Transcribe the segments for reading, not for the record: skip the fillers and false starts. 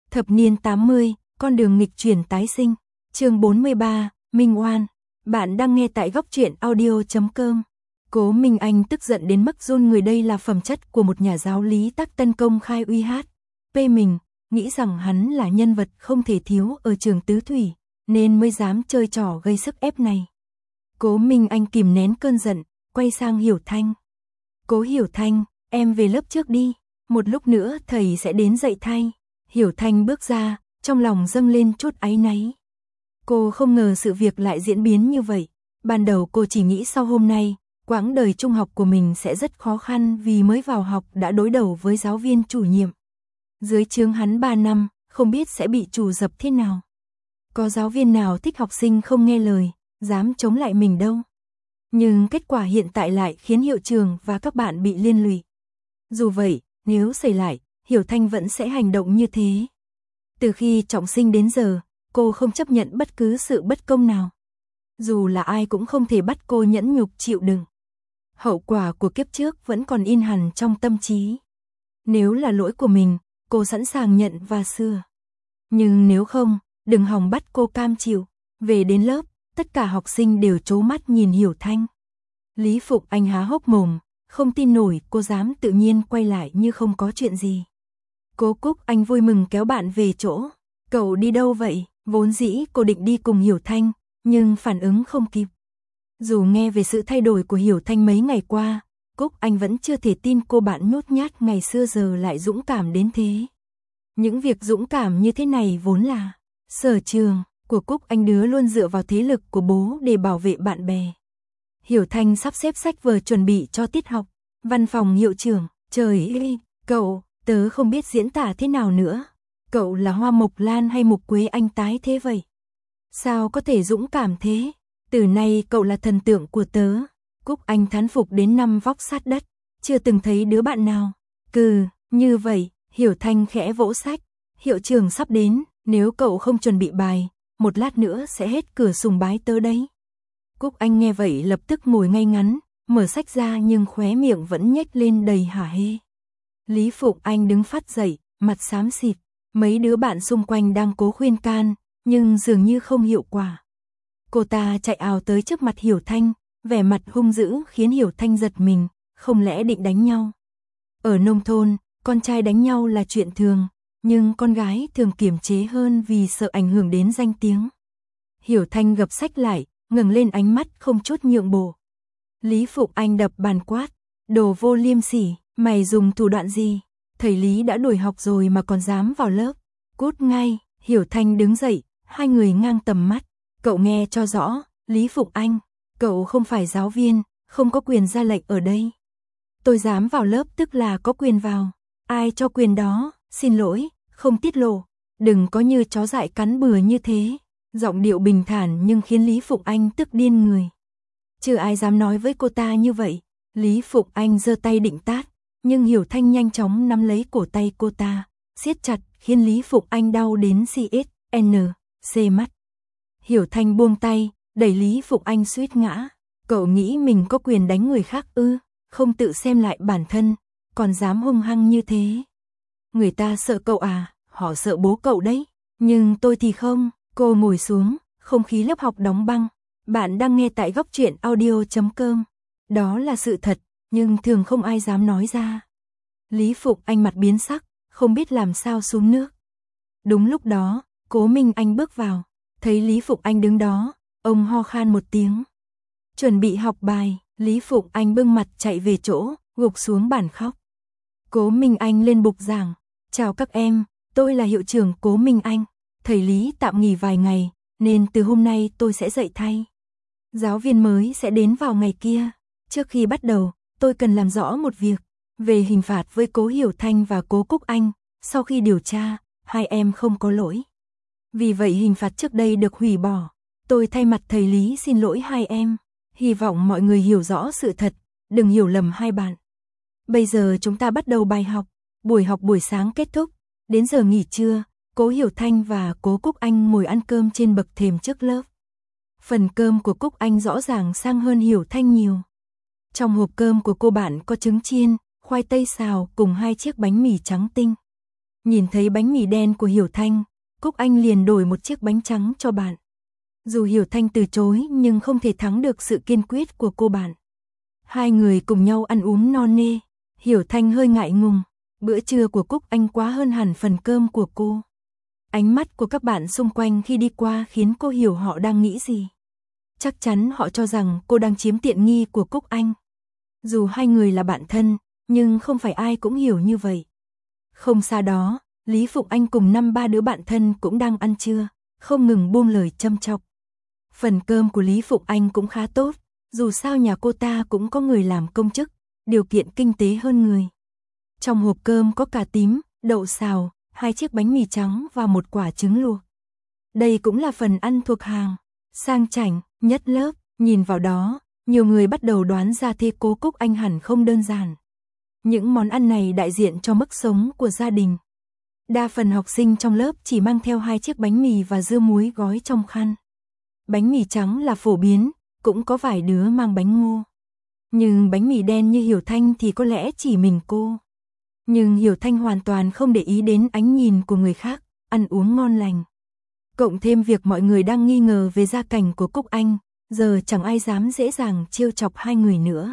Thập niên 80, con đường nghịch chuyển tái sinh. Chương 43, Minh Oan. Bạn đang nghe tại góc truyện audio.com. Cố Minh Anh tức giận đến mức run người. Đây là phẩm chất của một nhà giáo lý Tắc Tân công khai uy hát phê mình, nghĩ rằng hắn là nhân vật không thể thiếu ở trường Tứ Thủy, nên mới dám chơi trò gây sức ép này. Cố Minh Anh kìm nén cơn giận, quay sang Hiểu Thanh. Cố Hiểu Thanh, em về lớp trước đi, một lúc nữa thầy sẽ đến dạy thay. Hiểu Thanh bước ra, trong lòng dâng lên chút áy náy. Cô không ngờ sự việc lại diễn biến như vậy. Ban đầu cô chỉ nghĩ sau hôm nay, quãng đời trung học của mình sẽ rất khó khăn vì mới vào học đã đối đầu với giáo viên chủ nhiệm. Dưới trướng hắn 3 năm, không biết sẽ bị trù dập thế nào. Có giáo viên nào thích học sinh không nghe lời, dám chống lại mình đâu. Nhưng kết quả hiện tại lại khiến hiệu trưởng và các bạn bị liên lụy. Dù vậy, nếu xảy lại, Hiểu Thanh vẫn sẽ hành động như thế. Từ khi trọng sinh đến giờ, cô không chấp nhận bất cứ sự bất công nào. Dù là ai cũng không thể bắt cô nhẫn nhục chịu đựng. Hậu quả của kiếp trước vẫn còn in hằn trong tâm trí. Nếu là lỗi của mình, cô sẵn sàng nhận và sửa. Nhưng nếu không, đừng hòng bắt cô cam chịu. Về đến lớp, tất cả học sinh đều trố mắt nhìn Hiểu Thanh. Lý Phục Anh há hốc mồm, không tin nổi cô dám tự nhiên quay lại như không có chuyện gì. Cố Cúc Anh vui mừng kéo bạn về chỗ. Cậu đi đâu vậy? Vốn dĩ cô định đi cùng Hiểu Thanh, nhưng phản ứng không kịp. Dù nghe về sự thay đổi của Hiểu Thanh mấy ngày qua, Cúc Anh vẫn chưa thể tin cô bạn nhút nhát ngày xưa giờ lại dũng cảm đến thế. Những việc dũng cảm như thế này vốn là sở trường của Cúc Anh, đứa luôn dựa vào thế lực của bố để bảo vệ bạn bè. Hiểu Thanh sắp xếp sách vở chuẩn bị cho tiết học. Văn phòng hiệu trưởng, trời ơi, cậu, tớ không biết diễn tả thế nào nữa. Cậu là hoa mộc lan hay mục quế anh tái thế vậy? Sao có thể dũng cảm thế? Từ nay cậu là thần tượng của tớ. Cúc Anh thán phục đến nằm vóc sát đất. Chưa từng thấy đứa bạn nào như vậy. Hiểu Thanh khẽ vỗ sách. Hiệu trưởng sắp đến, nếu cậu không chuẩn bị bài, một lát nữa sẽ hết cửa sùng bái tớ đấy. Cúc Anh nghe vậy lập tức ngồi ngay ngắn, mở sách ra nhưng khóe miệng vẫn nhếch lên đầy hả hê. Lý Phục Anh đứng phắt dậy, mặt xám xịt. Mấy đứa bạn xung quanh đang cố khuyên can, nhưng dường như không hiệu quả. Cô ta chạy ào tới trước mặt Hiểu Thanh, vẻ mặt hung dữ khiến Hiểu Thanh giật mình, không lẽ định đánh nhau. Ở nông thôn, con trai đánh nhau là chuyện thường, nhưng con gái thường kiềm chế hơn vì sợ ảnh hưởng đến danh tiếng. Hiểu Thanh gập sách lại, ngẩng lên ánh mắt không chút nhượng bộ. Lý Phục Anh đập bàn quát, đồ vô liêm sỉ, mày dùng thủ đoạn gì? Thầy Lý đã đuổi học rồi mà còn dám vào lớp. Cút ngay. Hiểu Thanh đứng dậy, hai người ngang tầm mắt. Cậu nghe cho rõ, Lý Phục Anh, cậu không phải giáo viên, không có quyền ra lệnh ở đây. Tôi dám vào lớp tức là có quyền vào. Ai cho quyền đó? Xin lỗi, không tiết lộ. Đừng có như chó dại cắn bừa như thế. Giọng điệu bình thản nhưng khiến Lý Phục Anh tức điên người. Chưa ai dám nói với cô ta như vậy. Lý Phục Anh giơ tay định tát, nhưng Hiểu Thanh nhanh chóng nắm lấy cổ tay cô ta, siết chặt khiến Lý Phục Anh đau đến CSNC mắt. Hiểu Thanh buông tay, đẩy Lý Phục Anh suýt ngã. Cậu nghĩ mình có quyền đánh người khác ư? Không tự xem lại bản thân, còn dám hung hăng như thế. Người ta sợ cậu à? Họ sợ bố cậu đấy. Nhưng tôi thì không. Cô ngồi xuống, không khí lớp học đóng băng. Bạn đang nghe tại góc truyện audio.com. Đó là sự thật, nhưng thường không ai dám nói ra. Lý Phục Anh mặt biến sắc, không biết làm sao xuống nước. Đúng lúc đó, Cố Minh Anh bước vào, thấy Lý Phục Anh đứng đó, ông ho khan một tiếng. Chuẩn bị học bài, Lý Phục Anh bưng mặt chạy về chỗ, gục xuống bàn khóc. Cố Minh Anh lên bục giảng, chào các em, tôi là hiệu trưởng Cố Minh Anh. Thầy Lý tạm nghỉ vài ngày, nên từ hôm nay tôi sẽ dạy thay. Giáo viên mới sẽ đến vào ngày kia. Trước khi bắt đầu, tôi cần làm rõ một việc về hình phạt với Cố Hiểu Thanh và Cố Cúc Anh. Sau khi điều tra, hai em không có lỗi. Vì vậy hình phạt trước đây được hủy bỏ. Tôi thay mặt thầy Lý xin lỗi hai em. Hy vọng mọi người hiểu rõ sự thật, đừng hiểu lầm hai bạn. Bây giờ chúng ta bắt đầu bài học. Buổi học buổi sáng kết thúc, đến giờ nghỉ trưa, Cố Hiểu Thanh và Cố Cúc Anh ngồi ăn cơm trên bậc thềm trước lớp. Phần cơm của Cúc Anh rõ ràng sang hơn Hiểu Thanh nhiều. Trong hộp cơm của cô bạn có trứng chiên, khoai tây xào cùng 2 chiếc bánh mì trắng tinh. Nhìn thấy bánh mì đen của Hiểu Thanh, Cúc Anh liền đổi một chiếc bánh trắng cho bạn. Dù Hiểu Thanh từ chối nhưng không thể thắng được sự kiên quyết của cô bạn. Hai người cùng nhau ăn uống no nê, Hiểu Thanh hơi ngại ngùng, bữa trưa của Cúc Anh quá hơn hẳn phần cơm của cô. Ánh mắt của các bạn xung quanh khi đi qua khiến cô hiểu họ đang nghĩ gì. Chắc chắn họ cho rằng cô đang chiếm tiện nghi của Cúc Anh. Dù hai người là bạn thân, nhưng không phải ai cũng hiểu như vậy. Không xa đó, Lý Phụng Anh cùng 5-3 đứa bạn thân cũng đang ăn trưa, không ngừng buông lời châm chọc. Phần cơm của Lý Phụng Anh cũng khá tốt, dù sao nhà cô ta cũng có người làm công chức, điều kiện kinh tế hơn người. Trong hộp cơm có cà tím, đậu xào, 2 chiếc bánh mì trắng và một quả trứng luộc. Đây cũng là phần ăn thuộc hàng sang chảnh nhất lớp, nhìn vào đó, nhiều người bắt đầu đoán ra thế cô Cúc Anh hẳn không đơn giản. Những món ăn này đại diện cho mức sống của gia đình. Đa phần học sinh trong lớp chỉ mang theo 2 chiếc bánh mì và dưa muối gói trong khăn. Bánh mì trắng là phổ biến, cũng có vài đứa mang bánh ngô. Nhưng bánh mì đen như Hiểu Thanh thì có lẽ chỉ mình cô. Nhưng Hiểu Thanh hoàn toàn không để ý đến ánh nhìn của người khác, ăn uống ngon lành. Cộng thêm việc mọi người đang nghi ngờ về gia cảnh của Cúc Anh, giờ chẳng ai dám dễ dàng trêu chọc hai người nữa.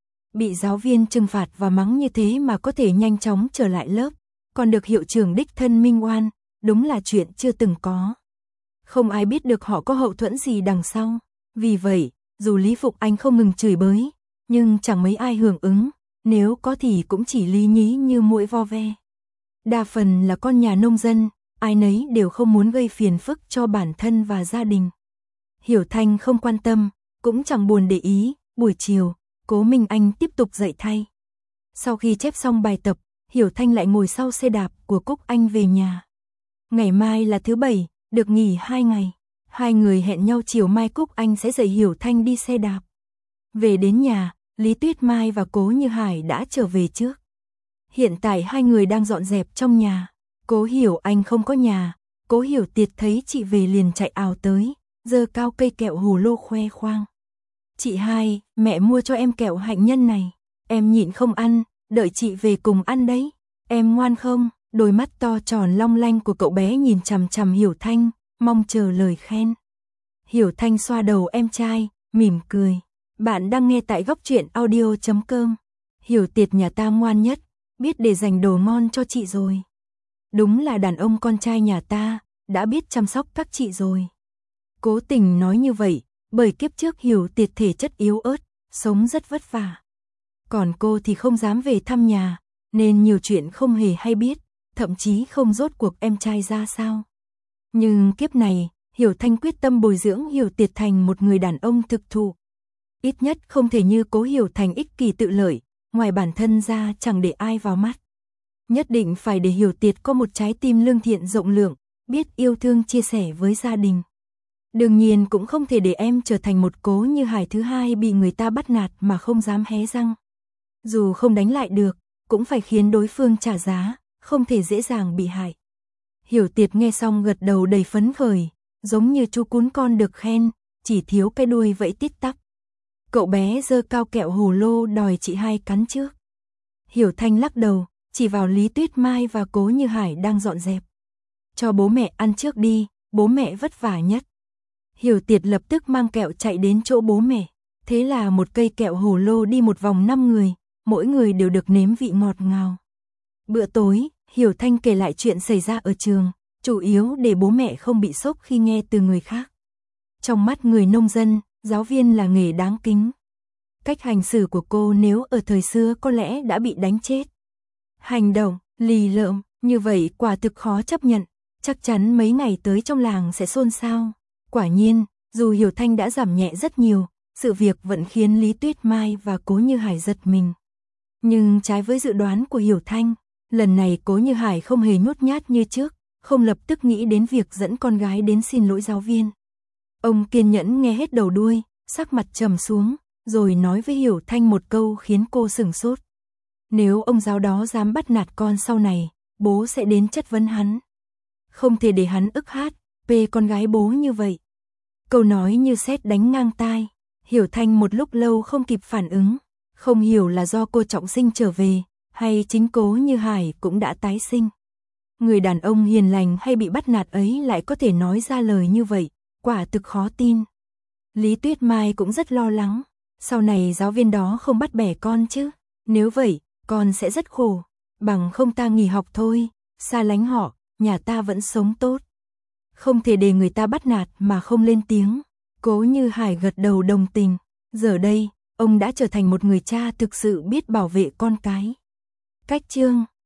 Bị giáo viên trừng phạt và mắng như thế mà có thể nhanh chóng trở lại lớp, còn được hiệu trưởng đích thân minh oan, đúng là chuyện chưa từng có. Không ai biết được họ có hậu thuẫn gì đằng sau. Vì vậy, dù Lý Phục Anh không ngừng chửi bới, nhưng chẳng mấy ai hưởng ứng, nếu có thì cũng chỉ lý nhí như muỗi vo ve. Đa phần là con nhà nông dân, ai nấy đều không muốn gây phiền phức cho bản thân và gia đình. Hiểu Thanh không quan tâm, cũng chẳng buồn để ý. Buổi chiều, Cố Minh Anh tiếp tục dạy thay. Sau khi chép xong bài tập, Hiểu Thanh lại ngồi sau xe đạp của Cúc Anh về nhà. Ngày mai là thứ Bảy, được nghỉ 2 ngày. Hai người hẹn nhau chiều mai Cúc Anh sẽ dạy Hiểu Thanh đi xe đạp. Về đến nhà, Lý Tuyết Mai và Cố Như Hải đã trở về trước. Hiện tại hai người đang dọn dẹp trong nhà. Cố Hiểu Anh không có nhà, Cố Hiểu Tiệt thấy chị về liền chạy ào tới, giơ cao cây kẹo hồ lô khoe khoang. Chị hai, mẹ mua cho em kẹo hạnh nhân này, em nhịn không ăn, đợi chị về cùng ăn đấy. Em ngoan không? Đôi mắt to tròn long lanh của cậu bé nhìn chằm chằm Hiểu Thanh, mong chờ lời khen. Hiểu Thanh xoa đầu em trai, mỉm cười. Bạn đang nghe tại góc truyện audio.com. Hiểu Tiệt nhà ta ngoan nhất, biết để dành đồ ngon cho chị rồi. Đúng là đàn ông con trai nhà ta, đã biết chăm sóc các chị rồi. Cố Tình nói như vậy, bởi kiếp trước Hiểu Tiệt thể chất yếu ớt, sống rất vất vả. Còn cô thì không dám về thăm nhà, nên nhiều chuyện không hề hay biết, thậm chí không rốt cuộc em trai ra sao. Nhưng kiếp này, Hiểu Thanh quyết tâm bồi dưỡng Hiểu Tiệt thành một người đàn ông thực thụ. Ít nhất không thể như Cố Hiểu Thành ích kỷ tự lợi, ngoài bản thân ra chẳng để ai vào mắt. Nhất định phải để Hiểu Tiệt có một trái tim lương thiện rộng lượng, biết yêu thương chia sẻ với gia đình. Đương nhiên cũng không thể để em trở thành một Cố Như Hải thứ hai bị người ta bắt nạt mà không dám hé răng. Dù không đánh lại được, cũng phải khiến đối phương trả giá, không thể dễ dàng bị hại. Hiểu Tiệt nghe xong gật đầu đầy phấn khởi, giống như chú cún con được khen, chỉ thiếu cái đuôi vẫy tít tắp. Cậu bé giơ cao kẹo hồ lô đòi chị hai cắn trước. Hiểu Thanh lắc đầu, chỉ vào Lý Tuyết Mai và Cố Như Hải đang dọn dẹp. Cho bố mẹ ăn trước đi, bố mẹ vất vả nhất. Hiểu Tiệt lập tức mang kẹo chạy đến chỗ bố mẹ. Thế là một cây kẹo hồ lô đi một vòng 5 người, mỗi người đều được nếm vị ngọt ngào. Bữa tối, Hiểu Thanh kể lại chuyện xảy ra ở trường, chủ yếu để bố mẹ không bị sốc khi nghe từ người khác. Trong mắt người nông dân, giáo viên là nghề đáng kính. Cách hành xử của cô nếu ở thời xưa có lẽ đã bị đánh chết. Hành động, lì lợm, như vậy quả thực khó chấp nhận, chắc chắn mấy ngày tới trong làng sẽ xôn xao. Quả nhiên, dù Hiểu Thanh đã giảm nhẹ rất nhiều, sự việc vẫn khiến Lý Tuyết Mai và Cố Như Hải giật mình. Nhưng trái với dự đoán của Hiểu Thanh, lần này Cố Như Hải không hề nhút nhát như trước, không lập tức nghĩ đến việc dẫn con gái đến xin lỗi giáo viên. Ông kiên nhẫn nghe hết đầu đuôi, sắc mặt trầm xuống, rồi nói với Hiểu Thanh một câu khiến cô sửng sốt. Nếu ông giáo đó dám bắt nạt con sau này, bố sẽ đến chất vấn hắn. Không thể để hắn ức hát, bê con gái bố như vậy. Câu nói như sét đánh ngang tai, Hiểu Thanh một lúc lâu không kịp phản ứng, không hiểu là do cô trọng sinh trở về, hay chính Cố Như Hải cũng đã tái sinh. Người đàn ông hiền lành hay bị bắt nạt ấy lại có thể nói ra lời như vậy, quả thực khó tin. Lý Tuyết Mai cũng rất lo lắng, sau này giáo viên đó không bắt bẻ con chứ, nếu vậy, con sẽ rất khổ, bằng không ta nghỉ học thôi, xa lánh họ, nhà ta vẫn sống tốt. Không thể để người ta bắt nạt mà không lên tiếng. Cố Như Hải gật đầu đồng tình, giờ đây, ông đã trở thành một người cha thực sự biết bảo vệ con cái. Cách chương